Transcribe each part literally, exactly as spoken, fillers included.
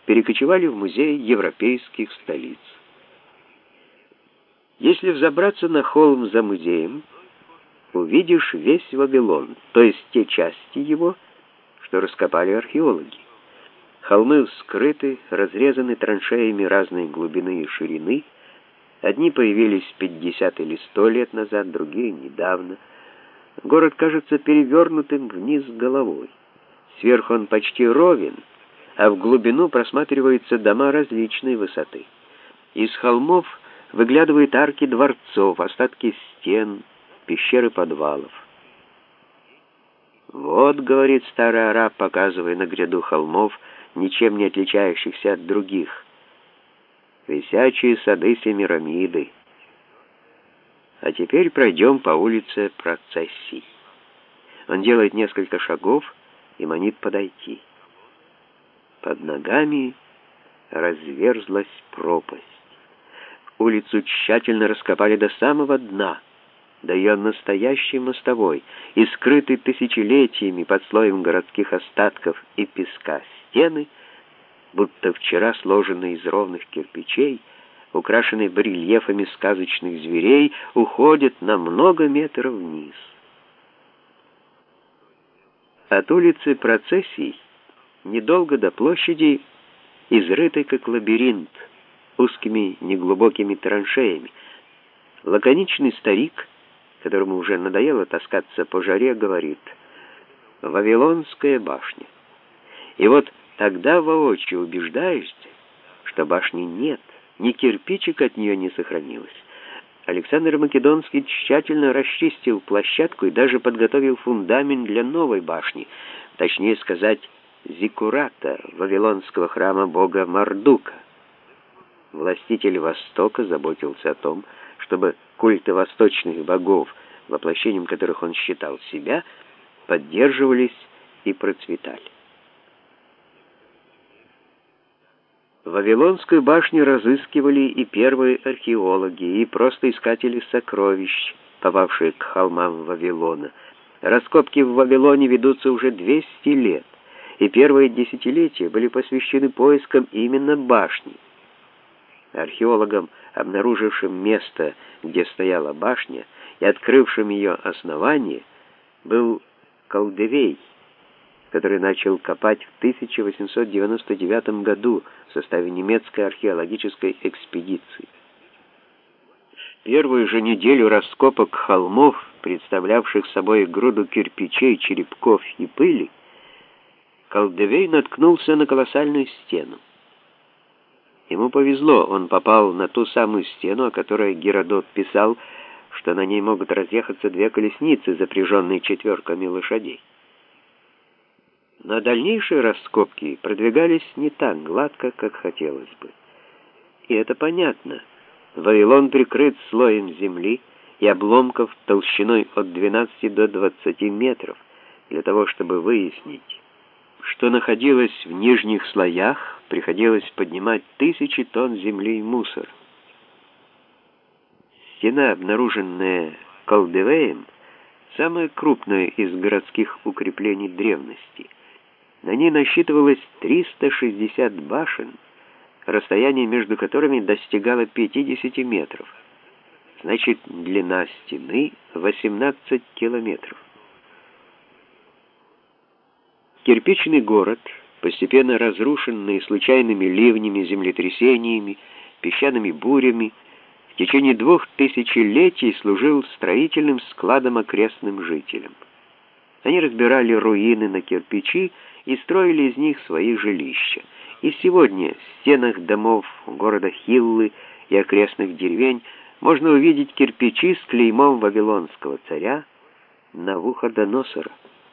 перекочевали в музей европейских столиц. Если взобраться на холм за музеем, увидишь весь Вавилон, то есть те части его, что раскопали археологи. Холмы вскрыты, разрезаны траншеями разной глубины и ширины. Одни появились пятьдесят или сто лет назад, другие недавно. Город кажется перевернутым вниз головой. Сверху он почти ровен, а в глубину просматриваются дома различной высоты. Из холмов выглядывают арки дворцов, остатки стен, пещеры подвалов. «Вот, — говорит старый араб, показывая на гряду холмов, ничем не отличающихся от других, — висячие сады Семирамиды. А теперь пройдем по улице Процессий». Он делает несколько шагов и манит подойти. Под ногами разверзлась пропасть. Улицу тщательно раскопали до самого дна, до ее настоящей мостовой, и скрыты тысячелетиями под слоем городских остатков и песка стены, будто вчера сложенные из ровных кирпичей, украшенные барельефами сказочных зверей, уходят на много метров вниз. От улицы Процессий недолго до площади, изрытой как лабиринт, узкими неглубокими траншеями. Лаконичный старик, которому уже надоело таскаться по жаре, говорит: «Вавилонская башня». И вот тогда воочию убеждаешься, что башни нет, ни кирпичик от нее не сохранилось. Александр Македонский тщательно расчистил площадку и даже подготовил фундамент для новой башни, точнее сказать, зиккурата, вавилонского храма бога Мардука. Властитель Востока заботился о том, чтобы культы восточных богов, воплощением которых он считал себя, поддерживались и процветали. Вавилонскую башню разыскивали и первые археологи, и просто искатели сокровищ, попавшие к холмам Вавилона. Раскопки в Вавилоне ведутся уже двести лет, и первые десятилетия были посвящены поискам именно башни. Археологам, обнаружившим место, где стояла башня, и открывшим ее основание, был Калдевей, который начал копать в тысяча восемьсот девяносто девятом году в составе немецкой археологической экспедиции. В первую же неделю раскопок холмов, представлявших собой груду кирпичей, черепков и пыли, Калдевей наткнулся на колоссальную стену. Ему повезло, он попал на ту самую стену, о которой Геродот писал, что на ней могут разъехаться две колесницы, запряженные четверками лошадей. Но дальнейшие раскопки продвигались не так гладко, как хотелось бы. И это понятно. Вавилон прикрыт слоем земли и обломков толщиной от двенадцати до двадцати метров. Для того, чтобы выяснить, что находилось в нижних слоях, приходилось поднимать тысячи тонн земли и мусор. Стена, обнаруженная Калдевеем, самая крупная из городских укреплений древности. На ней насчитывалось триста шестьдесят башен, расстояние между которыми достигало пятидесяти метров. Значит, длина стены восемнадцать километров. Кирпичный город, постепенно разрушенный случайными ливнями, землетрясениями, песчаными бурями, в течение двух тысячелетий служил строительным складом окрестным жителям. Они разбирали руины на кирпичи и строили из них свои жилища. И сегодня в стенах домов города Хиллы и окрестных деревень можно увидеть кирпичи с клеймом вавилонского царя Навуходоносора.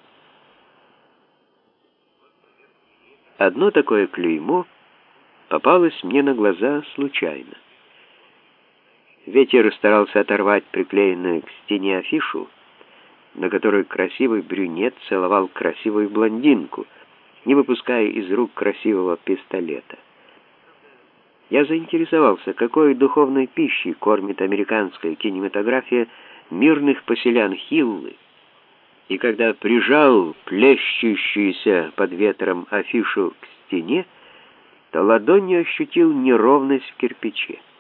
Одно такое клеймо попалось мне на глаза случайно. Ветер старался оторвать приклеенную к стене афишу, на которой красивый брюнет целовал красивую блондинку, не выпуская из рук красивого пистолета. Я заинтересовался, какой духовной пищей кормит американская кинематография мирных поселян Хиллы, и когда прижал плещущуюся под ветром афишу к стене, то ладонью ощутил неровность в кирпиче.